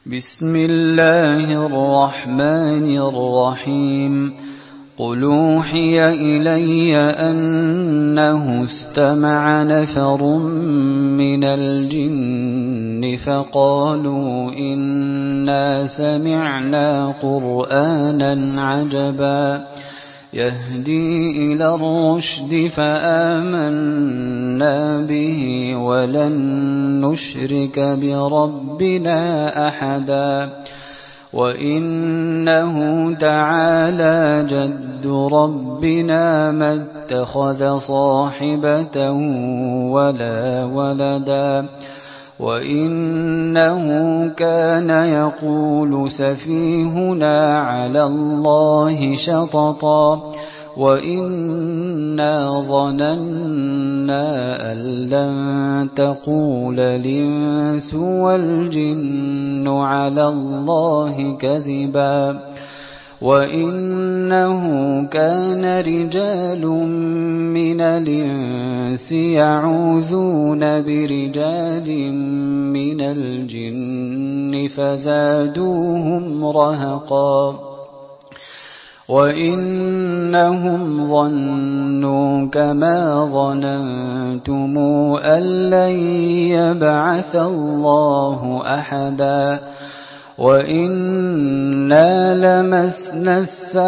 بسم الله الرحمن الرحيم قل أوحي إلي أنه استمع نفر من الجن فقالوا إنا سمعنا قرآنا عجبا يهدي إلى الرشد فآمنا به ولن نشرك بربنا أحدا وإنه تعالى جد ربنا ما اتخذ صاحبة ولا ولدا وإنه كان يقول سفيهنا على الله شططا وإنا ظننا أن لن تقول الإنس والجن على الله كذبا وإنه كان رجال من الإنس يعوذون برجال من الجن فزادوهم رهقا وإنهم ظنوا كما ظننتم أن لن يبعث الله أحدا وإنا لمسنا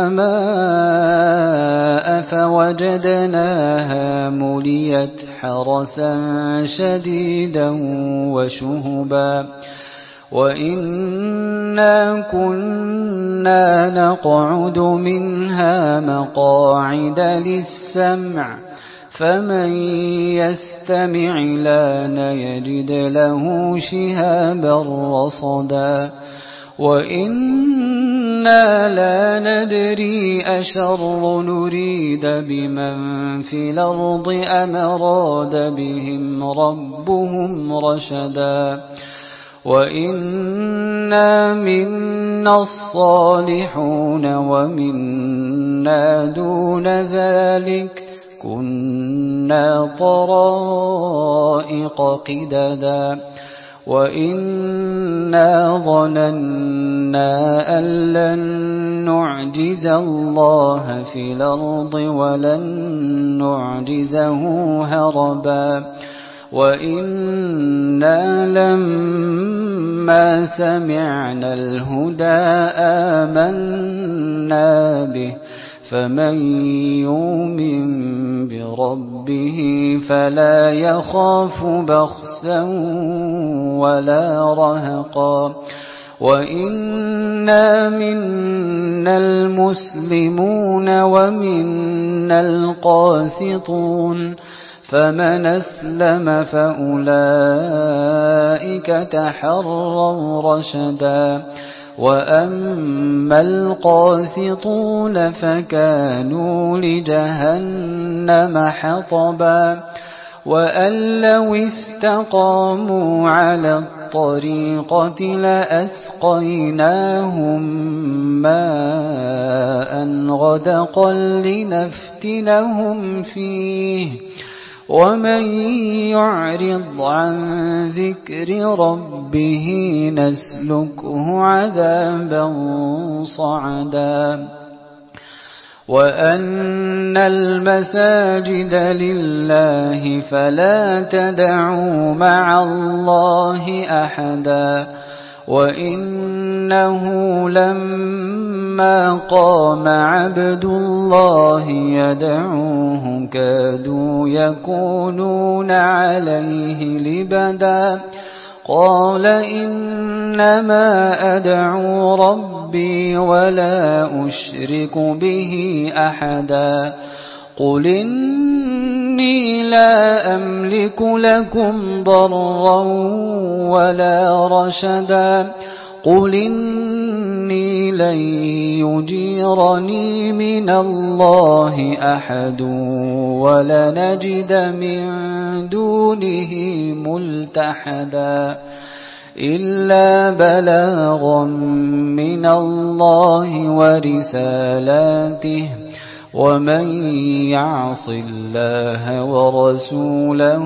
السماء فوجدناها مليت حرسا شديدا وشهبا وإنا كنا نقعد منها مقاعد للسمع فمن يستمع لان يجد له شهابا رصدا وإنا لا ندري أشر نريد بمن في الأرض أم أراد بهم ربهم رشدا وإنا منا الصالحون ومنا دون ذلك كنا طرائق قددا وإنا ظننا أن لن نعجز الله في الأرض ولن نعجزه هربا وإنا لما سمعنا الهدى آمنا به فمن يؤمن بربه فلا يخاف بخسا ولا رهقا وإنا منا المسلمون ومنا القاسطون فمن أسلم فأولئك تحروا رشدا وأما القاسطون فكانوا لجهنم حطبا وأن لو استقاموا على الطريقة لأسقيناهم ماء غدقا لنفتنهم فيه ومن يعرض عن ذكر ربه نسلكه عذابا صعدا وأن المساجد لله فلا تدعوا مع الله أحدا وإنه لما قام عبد الله يدعوه كادوا يكونون عليه لبدا قال إنما أدعو ربي ولا أشرك به أحدا قل إني لا أملك لكم ضرا ولا رشدا قل إني لن يجيرني من الله أحد ولنجد من دونه ملتحدا إلا بلاغا من الله ورسالاته ومن يعص الله ورسوله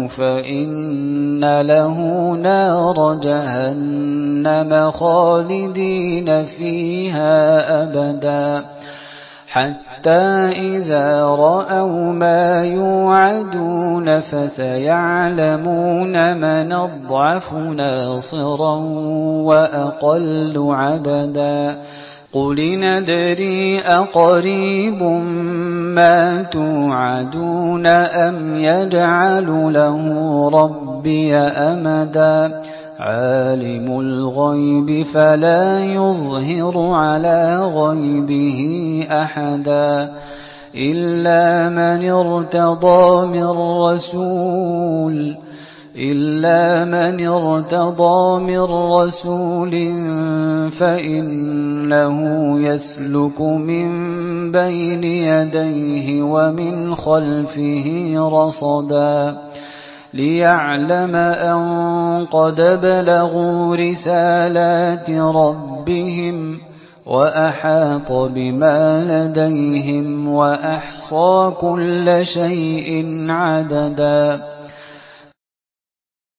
فإن له نار جهنم خالدين فيها أبدا حتى إذا رأوا ما يوعدون فسيعلمون من أضعف ناصرا وأقل عددا قل ندري أقريب ما توعدون أم يجعل له ربي أمدا عالم الغيب فلا يظهر على غيبه أحدا إلا من ارتضى من رسول فإنه يسلك من بين يديه ومن خلفه رصدا ليعلم أن قد بلغوا رسالات ربهم وأحاط بما لديهم وأحصى كل شيء عددا